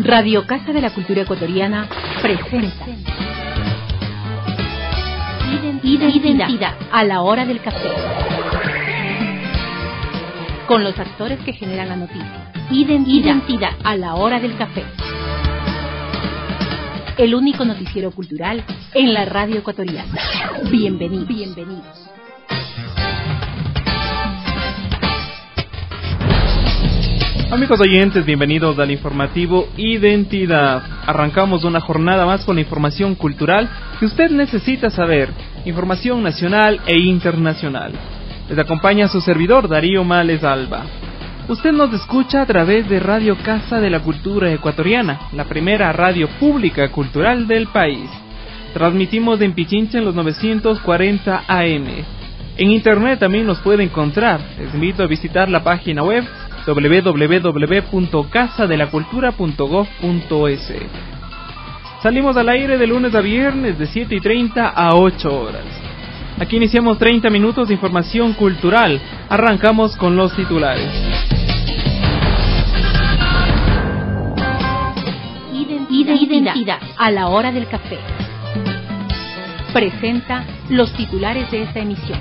Radio Casa de la Cultura Ecuatoriana presenta Identidad a la hora del café. Con los actores que generan la noticia. Identidad a la hora del café. El único noticiero cultural en la radio ecuatoriana. Bienvenidos. Amigos oyentes, bienvenidos al informativo Identidad. Arrancamos una jornada más con la información cultural que usted necesita saber, información nacional e internacional. Les acompaña su servidor Darío Males Alba. Usted nos escucha a través de Radio Casa de la Cultura Ecuatoriana, la primera radio pública cultural del país. Transmitimos en Pichincha en los 940 AM. En internet también nos puede encontrar. Les invito a visitar la página web www.casadelacultura.gov.es. Salimos al aire de lunes a viernes de 7:30 a 8 horas. Aquí iniciamos 30 minutos de información cultural. Arrancamos con los titulares. Identidad a la hora del café. Presenta los titulares de esta emisión.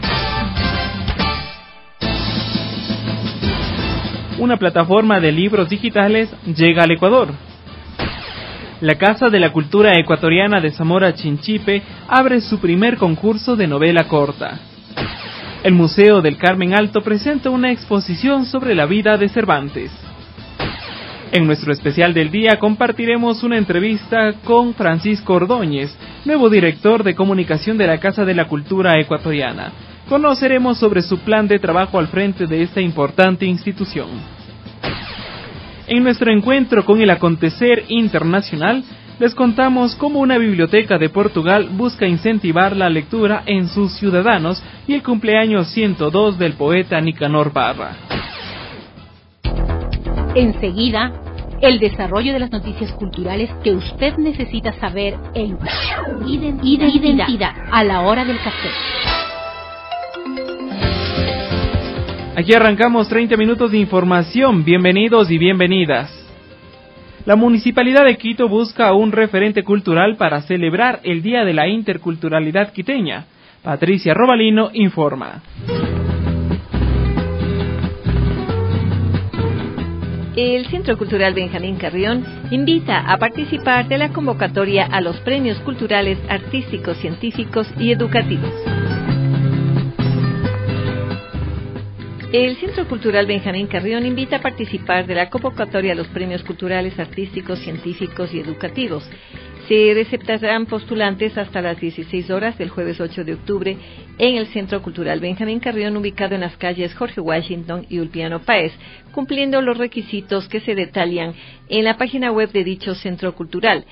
Una plataforma de libros digitales llega al Ecuador. La Casa de la Cultura Ecuatoriana de Zamora Chinchipe abre su primer concurso de novela corta. El Museo del Carmen Alto presenta una exposición sobre la vida de Cervantes. En nuestro especial del día compartiremos una entrevista con Francisco Ordóñez, nuevo director de comunicación de la Casa de la Cultura Ecuatoriana. Conoceremos sobre su plan de trabajo al frente de esta importante institución. En nuestro encuentro con el acontecer internacional, les contamos cómo una biblioteca de Portugal busca incentivar la lectura en sus ciudadanos y el cumpleaños 102 del poeta Nicanor Barra. Enseguida, el desarrollo de las noticias culturales que usted necesita saber en Identidad a la hora del café. Aquí arrancamos 30 minutos de información. Bienvenidos y bienvenidas. La Municipalidad de Quito busca un referente cultural para celebrar el Día de la Interculturalidad Quiteña. Patricia Robalino informa. El Centro Cultural Benjamín Carrión invita a participar de la convocatoria a los premios culturales, artísticos, científicos y educativos. El Centro Cultural Benjamín Carrión invita a participar de la convocatoria a los premios culturales, artísticos, científicos y educativos. Se receptarán postulantes hasta las 16 horas del jueves 8 de octubre en el Centro Cultural Benjamín Carrión, ubicado en las calles Jorge Washington y Ulpiano Páez, cumpliendo los requisitos que se detallan en la página web de dicho centro cultural,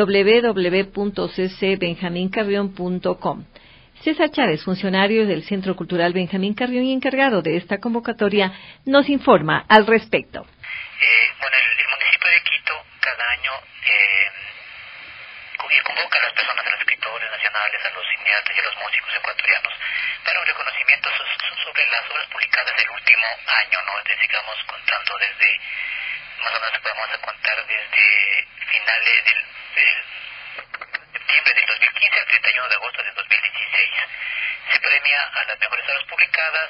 www.ccbenjamincarrion.com. César Chávez, funcionario del Centro Cultural Benjamín Carrión y encargado de esta convocatoria, nos informa al respecto. El municipio de Quito cada año convoca a las personas, a los escritores nacionales, a los cineastas y a los músicos ecuatorianos para un reconocimiento sobre las obras publicadas del último año, ¿no? Digamos, contando desde, más o menos podemos contar desde finales del septiembre del 2015 al 31 de agosto del 2016. Se premia a las mejores obras publicadas,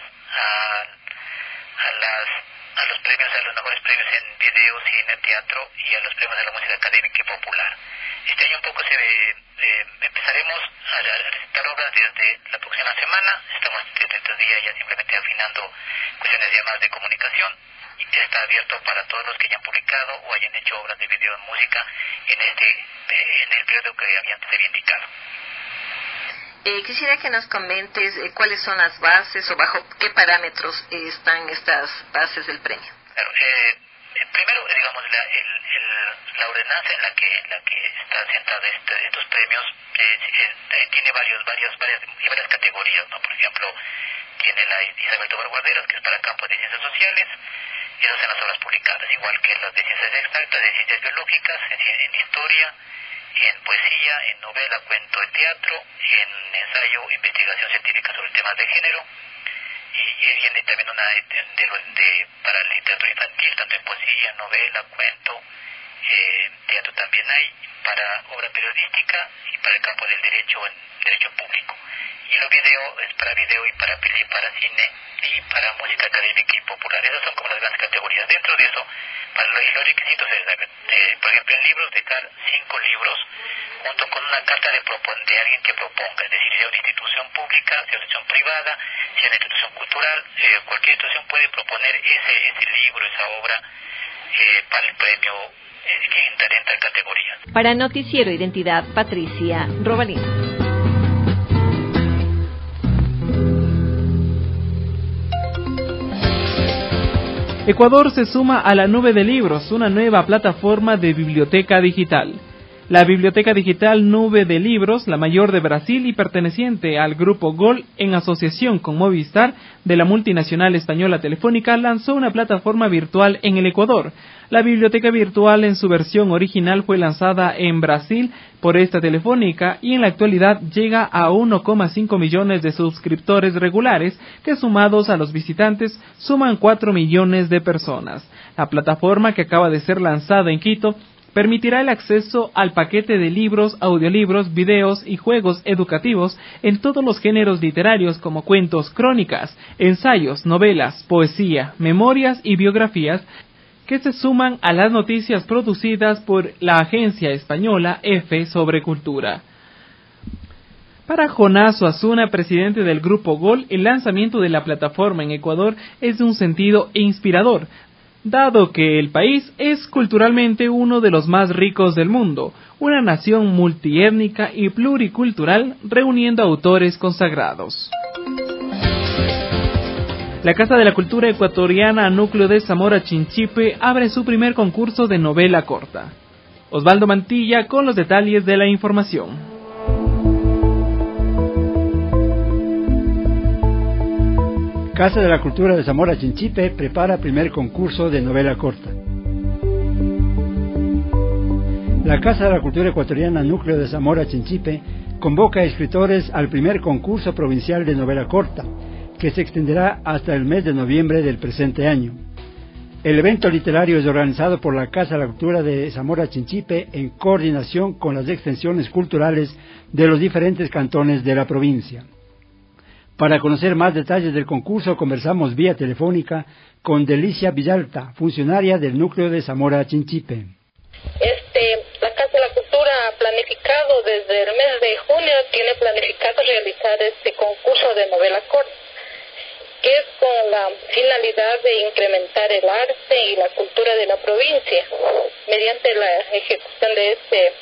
a los premios, a los mejores premios en video, cine, teatro y a los premios de la música académica y popular. Este año un poco empezaremos a recitar obras desde la próxima semana. Estamos desde estos días ya simplemente afinando cuestiones ya más de comunicación. Y está abierto para todos los que hayan publicado o hayan hecho obras de video en música en el periodo que antes había indicado. Quisiera que nos comentes cuáles son las bases o bajo qué parámetros están estas bases del premio. Claro, primero, digamos, la ordenanza en la que está sentada estos premios tiene varias categorías, ¿no? Por ejemplo, tiene la Isabel Tobar Guarderas, que es para campo de ciencias sociales. Esas son las obras publicadas, igual que las de ciencias exactas, de ciencias biológicas, en historia, en poesía, en novela, cuento y teatro, en ensayo, investigación científica sobre temas de género, y viene también una para la literatura infantil, tanto en poesía, novela, cuento, candidato también hay para obra periodística y para el campo del derecho en derecho público. Y los video es para video y para cine y para música académica y popular. Esas son como las grandes categorías. Dentro de eso, para los requisitos es, por ejemplo, en libros, dejar 5 libros junto con una carta de alguien que proponga, es decir, sea una institución pública, sea una institución privada, sea una institución cultural, cualquier institución puede proponer ese libro, esa obra para el premio que entra en tal categoría. Para Noticiero Identidad, Patricia Robalín. Ecuador se suma a la Nube de Libros, una nueva plataforma de biblioteca digital. La Biblioteca Digital Nube de Libros, la mayor de Brasil y perteneciente al Grupo GOL en asociación con Movistar de la multinacional española Telefónica, lanzó una plataforma virtual en el Ecuador. La biblioteca virtual en su versión original fue lanzada en Brasil por esta Telefónica y en la actualidad llega a 1,5 millones de suscriptores regulares que, sumados a los visitantes, suman 4 millones de personas. La plataforma, que acaba de ser lanzada en Quito, permitirá el acceso al paquete de libros, audiolibros, videos y juegos educativos en todos los géneros literarios como cuentos, crónicas, ensayos, novelas, poesía, memorias y biografías, que se suman a las noticias producidas por la agencia española EFE sobre cultura. Para Jonás Osuna, presidente del Grupo GOL, el lanzamiento de la plataforma en Ecuador es de un sentido inspirador, dado que el país es culturalmente uno de los más ricos del mundo, una nación multiétnica y pluricultural reuniendo autores consagrados. La Casa de la Cultura Ecuatoriana Núcleo de Zamora Chinchipe abre su primer concurso de novela corta. Osvaldo Mantilla con los detalles de la información. Casa de la Cultura de Zamora Chinchipe prepara primer concurso de novela corta. La Casa de la Cultura Ecuatoriana Núcleo de Zamora Chinchipe convoca a escritores al primer concurso provincial de novela corta, que se extenderá hasta el mes de noviembre del presente año. El evento literario es organizado por la Casa de la Cultura de Zamora Chinchipe en coordinación con las extensiones culturales de los diferentes cantones de la provincia. Para conocer más detalles del concurso, conversamos vía telefónica con Delicia Villalta, funcionaria del Núcleo de Zamora Chinchipe. La Casa de la Cultura ha planificado desde el mes de junio, tiene planificado realizar este concurso de novela corta, que es con la finalidad de incrementar el arte y la cultura de la provincia mediante la ejecución de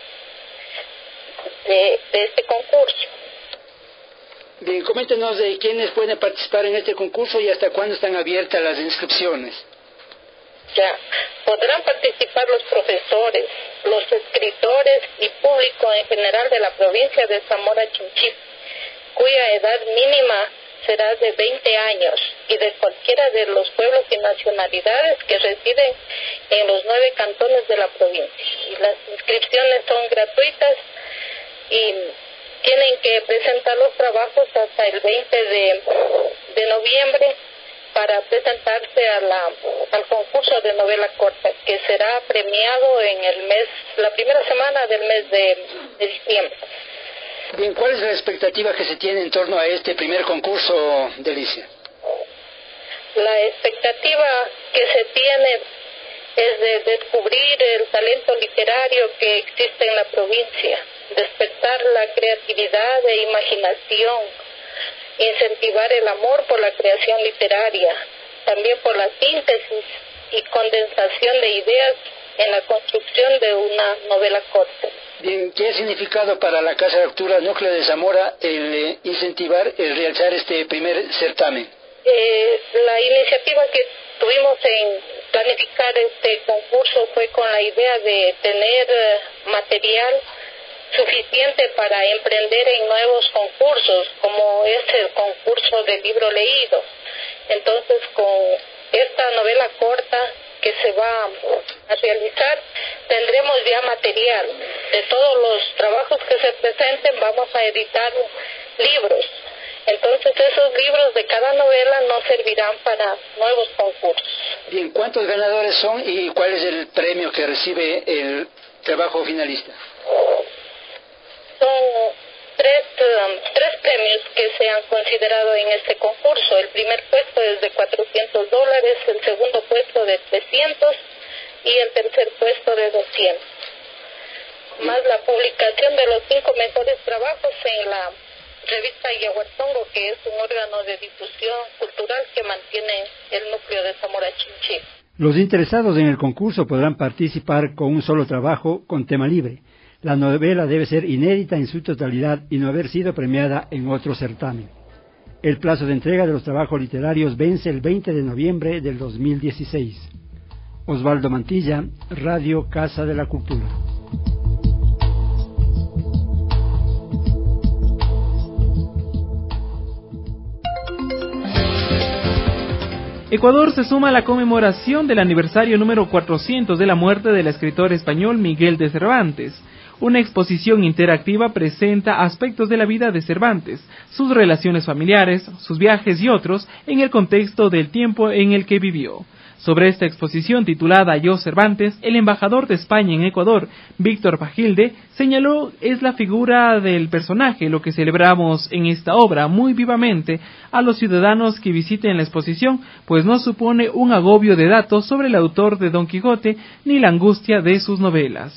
este concurso. Bien, coméntenos de quiénes pueden participar en este concurso y hasta cuándo están abiertas las inscripciones. Ya, podrán participar los profesores, los escritores y público en general de la provincia de Zamora Chinchipe, cuya edad mínima será de 20 años y de cualquiera de los pueblos y nacionalidades que residen en los 9 cantones de la provincia. Y las inscripciones son gratuitas y tienen que presentar los trabajos hasta el 20 de noviembre para presentarse al concurso de novela corta, que será premiado en la primera semana del mes de diciembre. Bien, ¿cuál es la expectativa que se tiene en torno a este primer concurso, Delicia? La expectativa que se tiene es de descubrir el talento literario que existe en la provincia, despertar la creatividad e imaginación, incentivar el amor por la creación literaria, también por la síntesis y condensación de ideas en la construcción de una novela corta. Bien, ¿qué ha significado para la Casa de la Cultura Núcleo de Zamora el incentivar, el realizar este primer certamen? La iniciativa que tuvimos en planificar este concurso fue con la idea de tener material suficiente para emprender en nuevos concursos, como es el concurso del libro leído. Entonces, con esta novela corta que se va a realizar, tendremos ya material. De todos los trabajos que se presenten, vamos a editar libros. Entonces, esos libros de cada novela nos servirán para nuevos concursos. Bien, ¿cuántos ganadores son y cuál es el premio que recibe trabajo finalista? Son tres premios que se han considerado en este concurso. El primer puesto es de $400, el segundo puesto de 300 y el tercer puesto de 200. Más la publicación de los 5 mejores trabajos en la revista Yaguartongo, que es un órgano de difusión cultural que mantiene el núcleo de Zamora Chinchipe. Los interesados en el concurso podrán participar con un solo trabajo con tema libre. La novela debe ser inédita en su totalidad y no haber sido premiada en otro certamen. El plazo de entrega de los trabajos literarios vence el 20 de noviembre del 2016. Osvaldo Mantilla, Radio Casa de la Cultura. Ecuador se suma a la conmemoración del aniversario número 400 de la muerte del escritor español Miguel de Cervantes. Una exposición interactiva presenta aspectos de la vida de Cervantes, sus relaciones familiares, sus viajes y otros en el contexto del tiempo en el que vivió. Sobre esta exposición titulada Yo Cervantes, el embajador de España en Ecuador, Víctor Pagilde, señaló es la figura del personaje lo que celebramos en esta obra muy vivamente a los ciudadanos que visiten la exposición, pues no supone un agobio de datos sobre el autor de Don Quijote ni la angustia de sus novelas.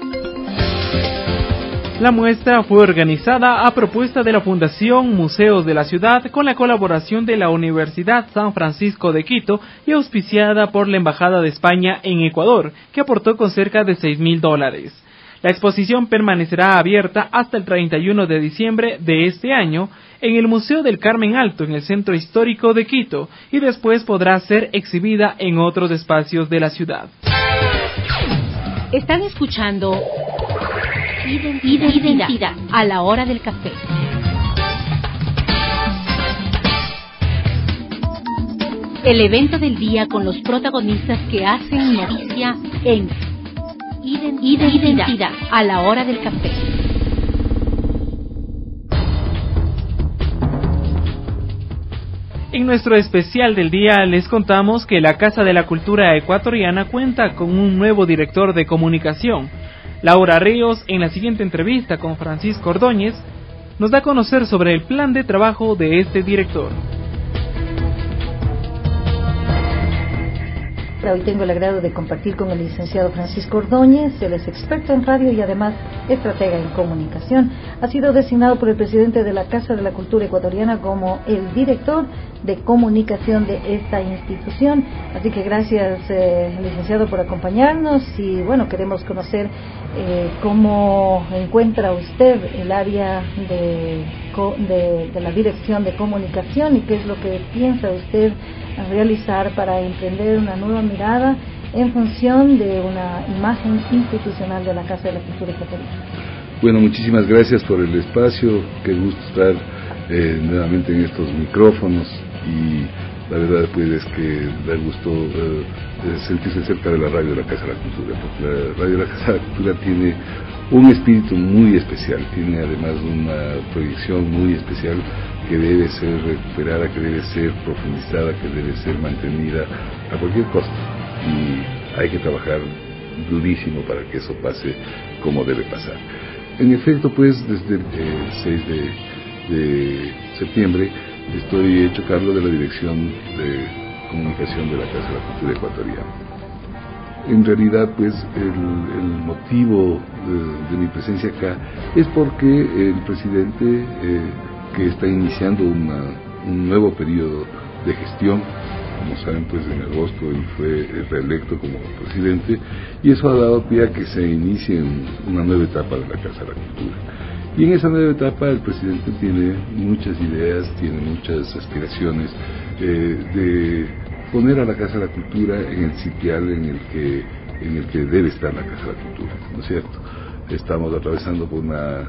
La muestra fue organizada a propuesta de la Fundación Museos de la Ciudad con la colaboración de la Universidad San Francisco de Quito y auspiciada por la Embajada de España en Ecuador, que aportó con cerca de $6,000. La exposición permanecerá abierta hasta el 31 de diciembre de este año en el Museo del Carmen Alto en el Centro Histórico de Quito y después podrá ser exhibida en otros espacios de la ciudad. Están escuchando Identidad a la hora del café. El evento del día con los protagonistas que hacen noticia en Identidad a la hora del café. En nuestro especial del día les contamos que la Casa de la Cultura Ecuatoriana cuenta con un nuevo director de comunicación. Laura Ríos, en la siguiente entrevista con Francisco Ordóñez, nos da a conocer sobre el plan de trabajo de este director. Hoy tengo el agrado de compartir con el licenciado Francisco Ordóñez. Él es experto en radio y además estratega en comunicación. Ha sido designado por el presidente de la Casa de la Cultura Ecuatoriana como el director de comunicación de esta institución. Así que gracias, licenciado, por acompañarnos. Y bueno, queremos conocer cómo encuentra usted el área de la dirección de comunicación y qué es lo que piensa usted realizar para emprender una nueva mirada en función de una imagen institucional de la Casa de la Cultura Ecuatoriana. Bueno, muchísimas gracias por el espacio, qué gusto estar nuevamente en estos micrófonos y la verdad pues es que da gusto sentirse cerca de la radio de la Casa de la Cultura, porque la radio de la Casa de la Cultura tiene un espíritu muy especial, tiene además una proyección muy especial que debe ser recuperada, que debe ser profundizada, que debe ser mantenida a cualquier costo, y hay que trabajar durísimo para que eso pase como debe pasar. En efecto, pues desde el 6 de septiembre estoy hecho cargo de la Dirección de Comunicación de la Casa de la Cultura Ecuatoriana. En realidad, pues, el motivo de mi presencia acá es porque el presidente, que está iniciando un nuevo periodo de gestión, como saben, pues en agosto él fue reelecto como presidente, y eso ha dado pie a que se inicie una nueva etapa de la Casa de la Cultura. Y en esa nueva etapa el presidente tiene muchas ideas, tiene muchas aspiraciones de poner a la Casa de la Cultura en el sitial en el que debe estar la Casa de la Cultura, ¿no es cierto? Estamos atravesando por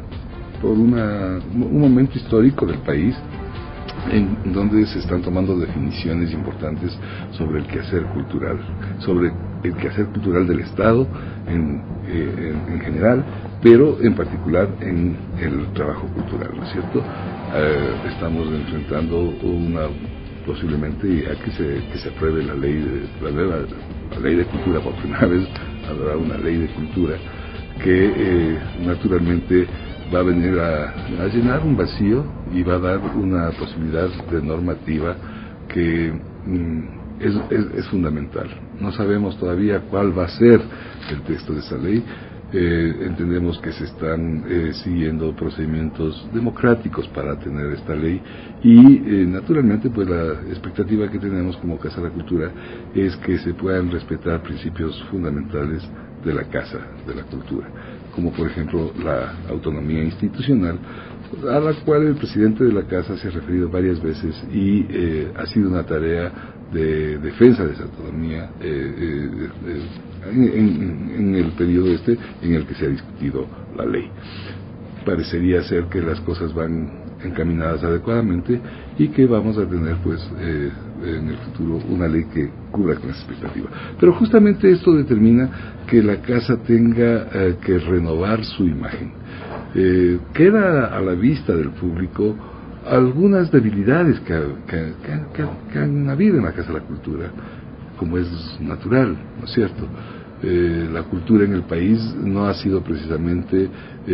un momento histórico del país en donde se están tomando definiciones importantes sobre el quehacer cultural, sobre el quehacer cultural del Estado en general, pero en particular en el trabajo cultural, ¿no es cierto? Estamos enfrentando posiblemente a que se apruebe la ley de cultura por primera vez, habrá una ley de cultura que naturalmente va a venir a llenar un vacío y va a dar una posibilidad de normativa que es fundamental. No sabemos todavía cuál va a ser el texto de esa ley. Entendemos que se están siguiendo procedimientos democráticos para tener esta ley y naturalmente pues la expectativa que tenemos como Casa de la Cultura es que se puedan respetar principios fundamentales de la Casa de la Cultura, como por ejemplo la autonomía institucional, a la cual el presidente de la Casa se ha referido varias veces y ha sido una tarea de defensa de esa autonomía en el periodo en el que se ha discutido la ley. Parecería ser que las cosas van encaminadas adecuadamente y que vamos a tener pues en el futuro una ley que cubra con esa expectativa. Pero justamente esto determina que la casa tenga que renovar su imagen. Queda a la vista del público algunas debilidades que han habido en la Casa de la Cultura, como es natural, ¿no es cierto? La cultura en el país no ha sido precisamente,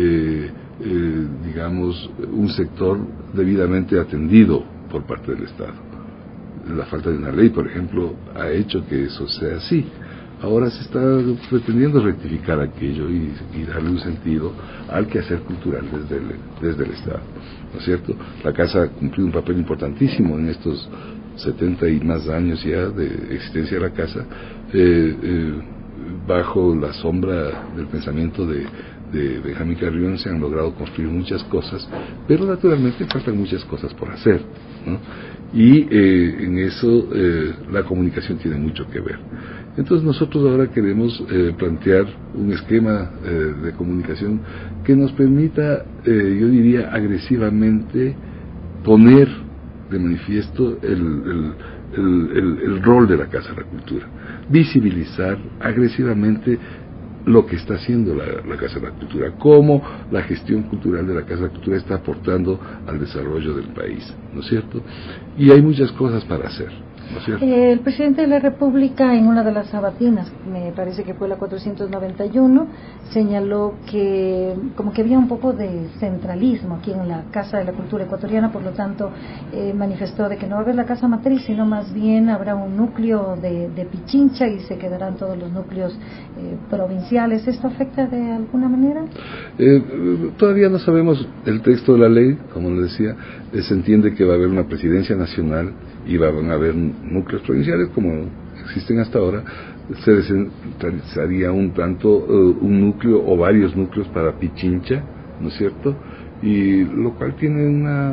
digamos, un sector debidamente atendido por parte del Estado. La falta de una ley, por ejemplo, ha hecho que eso sea así. Ahora se está pretendiendo rectificar aquello y darle un sentido al quehacer cultural desde el Estado, ¿no es cierto? La Casa ha cumplido un papel importantísimo en estos 70 y más años ya de existencia de la Casa, bajo la sombra del pensamiento de Benjamín Carrión se han logrado construir muchas cosas, pero naturalmente faltan muchas cosas por hacer, ¿no? Y en eso la comunicación tiene mucho que ver. Entonces nosotros ahora queremos plantear un esquema de comunicación que nos permita, yo diría, agresivamente poner de manifiesto el rol de la Casa de la Cultura, visibilizar agresivamente lo que está haciendo la Casa de la Cultura, cómo la gestión cultural de la Casa de la Cultura está aportando al desarrollo del país, ¿no es cierto? Y hay muchas cosas para hacer, ¿no es cierto? El presidente de la República, en una de las sabatinas, me parece que fue la 491, señaló que como que había un poco de centralismo aquí en la Casa de la Cultura ecuatoriana, por lo tanto manifestó de que no va a haber la casa matriz, sino más bien habrá un núcleo de Pichincha y se quedarán todos los núcleos provinciales. ¿Esto afecta de alguna manera? Todavía no sabemos el texto de la ley, como les decía. Se entiende que va a haber una presidencia nacional y van a haber núcleos provinciales como existen hasta ahora. Se descentralizaría un tanto un núcleo o varios núcleos para Pichincha, ¿no es cierto? Y lo cual tiene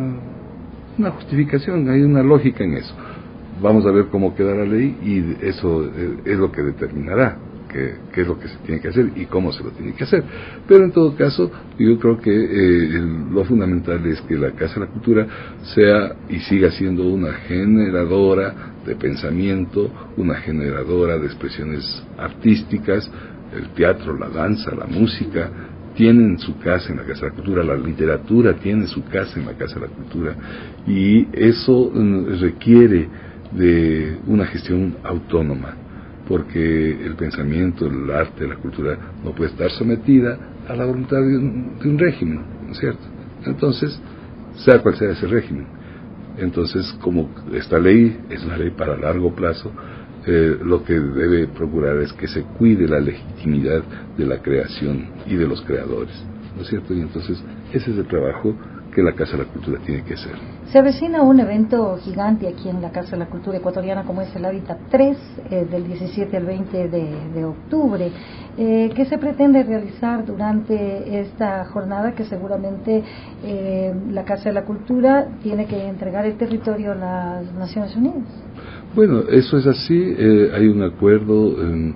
una justificación, hay una lógica en eso. Vamos a ver cómo queda la ley y eso es lo que determinará qué es lo que se tiene que hacer y cómo se lo tiene que hacer. Pero en todo caso, yo creo que lo fundamental es que la Casa de la Cultura sea y siga siendo una generadora de pensamiento, una generadora de expresiones artísticas. El teatro, la danza, la música tienen su casa en la Casa de la Cultura, la literatura tiene su casa en la Casa de la Cultura, y eso requiere de una gestión autónoma, porque el pensamiento, el arte, la cultura no puede estar sometida a la voluntad de un régimen, ¿no es cierto? Entonces, sea cual sea ese régimen. Entonces, como esta ley es una ley para largo plazo, lo que debe procurar es que se cuide la legitimidad de la creación y de los creadores, ¿no es cierto? Y entonces, ese es el trabajo que la Casa de la Cultura tiene que hacer. Se avecina un evento gigante aquí en la Casa de la Cultura ecuatoriana, como es el Hábitat 3, del 17 al 20 de octubre. ¿Qué se pretende realizar durante esta jornada que seguramente la Casa de la Cultura tiene que entregar el territorio a las Naciones Unidas? Bueno, eso es así. Hay un acuerdo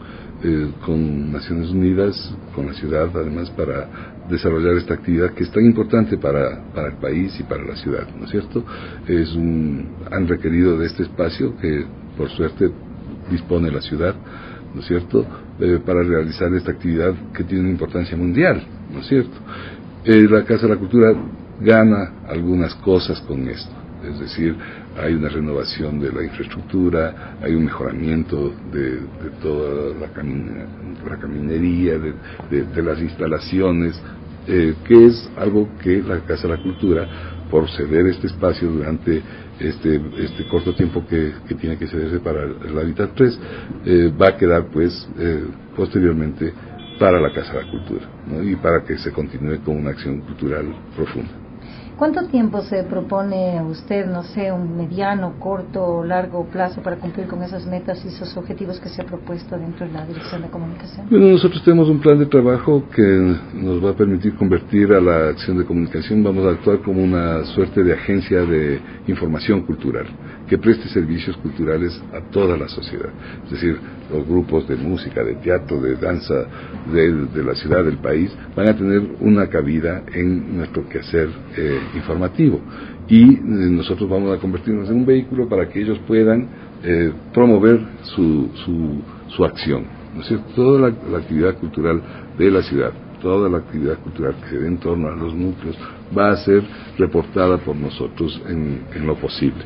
con Naciones Unidas, con la ciudad, además, para desarrollar esta actividad que es tan importante para el país y para la ciudad, ¿no es cierto? Han requerido de este espacio que, por suerte, dispone la ciudad, ¿no es cierto?, para realizar esta actividad que tiene una importancia mundial, ¿no es cierto? La Casa de la Cultura gana algunas cosas con esto, es decir, hay una renovación de la infraestructura, hay un mejoramiento de toda la caminería, de las instalaciones, que es algo que la Casa de la Cultura, por ceder este espacio durante este corto tiempo que tiene que cederse para el Hábitat 3, va a quedar pues posteriormente para la Casa de la Cultura, ¿no? Y para que se continúe con una acción cultural profunda. ¿Cuánto tiempo se propone usted, no sé, un mediano, corto o largo plazo para cumplir con esas metas y esos objetivos que se ha propuesto dentro de la Dirección de Comunicación? Bueno, nosotros tenemos un plan de trabajo que nos va a permitir convertir a la acción de comunicación, vamos a actuar como una suerte de agencia de información cultural, que preste servicios culturales a toda la sociedad. Es decir, los grupos de música, de teatro, de danza de la ciudad, del país, van a tener una cabida en nuestro quehacer informativo. Y nosotros vamos a convertirnos en un vehículo para que ellos puedan promover su acción, ¿no es cierto? Toda la actividad cultural de la ciudad, toda la actividad cultural que se dé en torno a los núcleos va a ser reportada por nosotros en lo posible.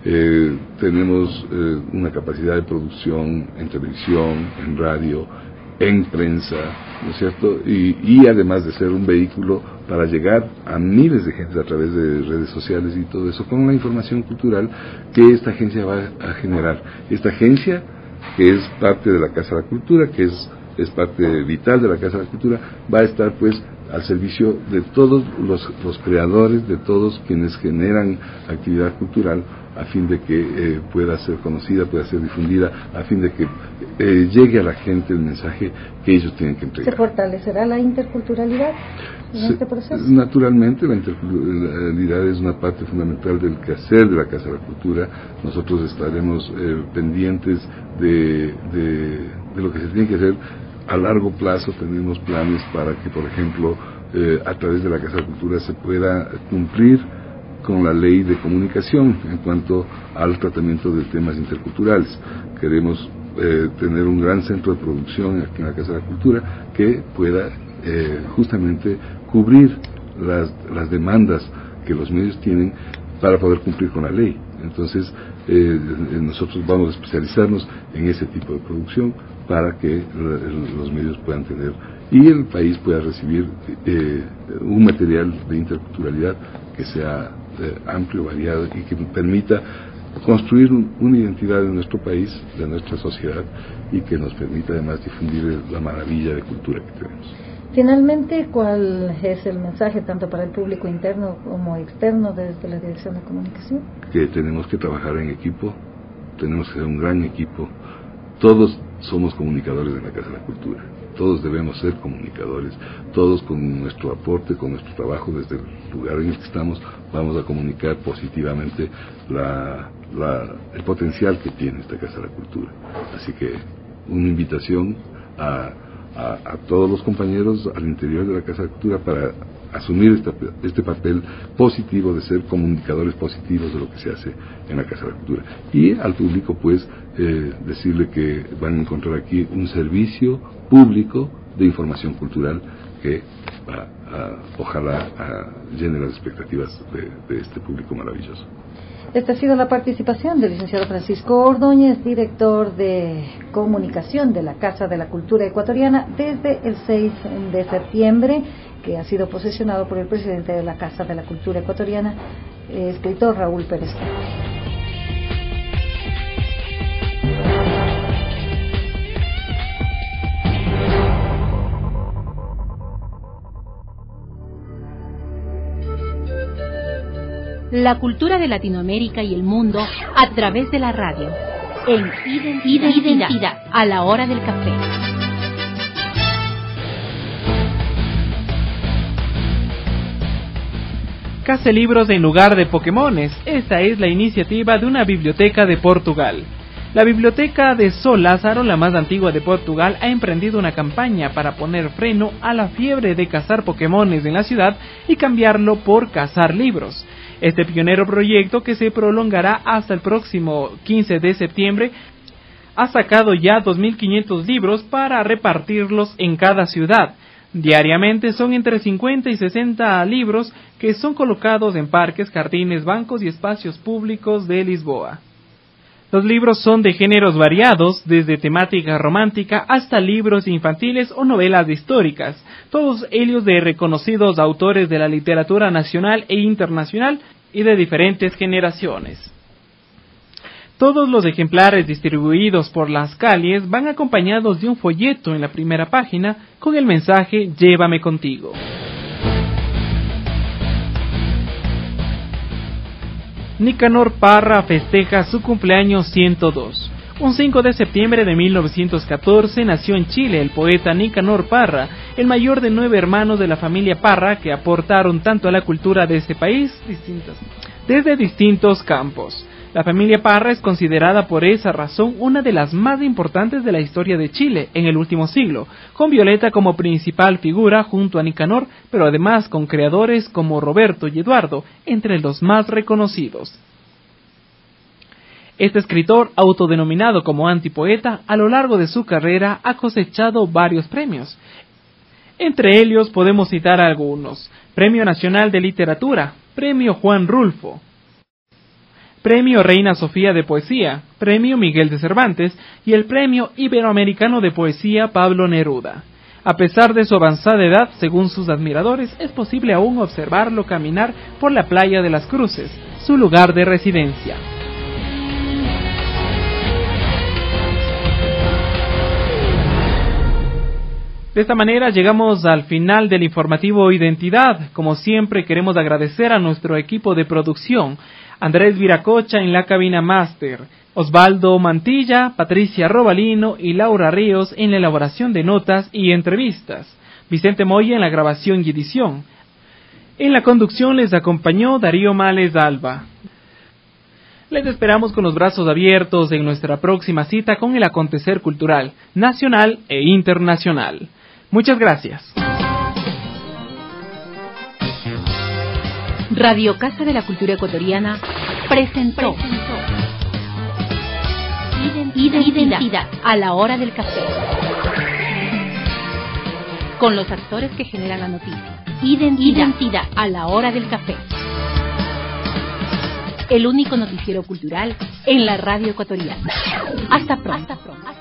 Tenemos una capacidad de producción en televisión, en radio, en prensa, ¿no es cierto? Y además de ser un vehículo para llegar a miles de gente a través de redes sociales y todo eso, con la información cultural que esta agencia va a generar. Esta agencia, que es parte de la Casa de la Cultura, que es parte vital de la Casa de la Cultura, va a estar pues al servicio de todos los creadores, de todos quienes generan actividad cultural, a fin de que pueda ser conocida, pueda ser difundida, a fin de que llegue a la gente el mensaje que ellos tienen que entregar. ¿Se fortalecerá la interculturalidad en este proceso? Naturalmente, la interculturalidad es una parte fundamental del quehacer de la Casa de la Cultura. Nosotros estaremos pendientes de lo que se tiene que hacer a largo plazo. Tenemos planes para que, por ejemplo, a través de la Casa de la Cultura se pueda cumplir con la ley de comunicación en cuanto al tratamiento de temas interculturales. Queremos tener un gran centro de producción aquí en la Casa de la Cultura que pueda justamente cubrir las demandas que los medios tienen para poder cumplir con la ley. Entonces, nosotros vamos a especializarnos en ese tipo de producción para que los medios puedan tener y el país pueda recibir un material de interculturalidad que sea amplio, variado y que permita construir una identidad de nuestro país, de nuestra sociedad, y que nos permita además difundir la maravilla de cultura que tenemos. Finalmente, ¿cuál es el mensaje tanto para el público interno como externo desde la Dirección de Comunicación? Que tenemos que trabajar en equipo, tenemos que ser un gran equipo. Todos somos comunicadores de la Casa de la Cultura, todos debemos ser comunicadores, todos con nuestro aporte, con nuestro trabajo desde el lugar en el que estamos, vamos a comunicar positivamente el potencial que tiene esta Casa de la Cultura. Así que una invitación a todos los compañeros al interior de la Casa de la Cultura para asumir este papel positivo de ser comunicadores positivos de lo que se hace en la Casa de la Cultura. Y al público, pues, decirle que van a encontrar aquí un servicio público de información cultural que ojalá llene las expectativas de este público maravilloso. Esta ha sido la participación del licenciado Francisco Ordóñez, director de comunicación de la Casa de la Cultura Ecuatoriana, desde el 6 de septiembre, que ha sido posesionado por el presidente de la Casa de la Cultura Ecuatoriana, escritor Raúl Pérez. La cultura de Latinoamérica y el mundo a través de la radio, en Identidad, a la hora del café. Case libros en lugar de Pokémones. Esta es la iniciativa de una biblioteca de Portugal. La biblioteca de Sol Lázaro, la más antigua de Portugal, ha emprendido una campaña para poner freno a la fiebre de cazar Pokémones en la ciudad y cambiarlo por cazar libros. Este pionero proyecto, que se prolongará hasta el próximo 15 de septiembre, ha sacado ya 2.500 libros para repartirlos en cada ciudad. Diariamente son entre 50 y 60 libros que son colocados en parques, jardines, bancos y espacios públicos de Lisboa. Los libros son de géneros variados, desde temática romántica hasta libros infantiles o novelas históricas, todos ellos de reconocidos autores de la literatura nacional e internacional y de diferentes generaciones. Todos los ejemplares distribuidos por las calles van acompañados de un folleto en la primera página con el mensaje "Llévame contigo". Nicanor Parra festeja su cumpleaños 102. Un 5 de septiembre de 1914 nació en Chile el poeta Nicanor Parra, el mayor de 9 hermanos de la familia Parra que aportaron tanto a la cultura de este país desde distintos campos. La familia Parra es considerada por esa razón una de las más importantes de la historia de Chile en el último siglo, con Violeta como principal figura junto a Nicanor, pero además con creadores como Roberto y Eduardo, entre los más reconocidos. Este escritor, autodenominado como antipoeta, a lo largo de su carrera ha cosechado varios premios. Entre ellos podemos citar algunos: Premio Nacional de Literatura, Premio Juan Rulfo, Premio Reina Sofía de Poesía, Premio Miguel de Cervantes y el Premio Iberoamericano de Poesía Pablo Neruda. A pesar de su avanzada edad, según sus admiradores, es posible aún observarlo caminar por la playa de las Cruces, su lugar de residencia. De esta manera llegamos al final del informativo Identidad. Como siempre queremos agradecer a nuestro equipo de producción: Andrés Viracocha en la cabina máster, Osvaldo Mantilla, Patricia Robalino y Laura Ríos en la elaboración de notas y entrevistas, Vicente Moya en la grabación y edición. En la conducción les acompañó Darío Males Alba. Les esperamos con los brazos abiertos en nuestra próxima cita con el acontecer cultural, nacional e internacional. Muchas gracias. Radio Casa de la Cultura Ecuatoriana presentó Identidad a la hora del café, con los actores que generan la noticia. Identidad a la hora del café, el único noticiero cultural en la radio ecuatoriana. Hasta pronto.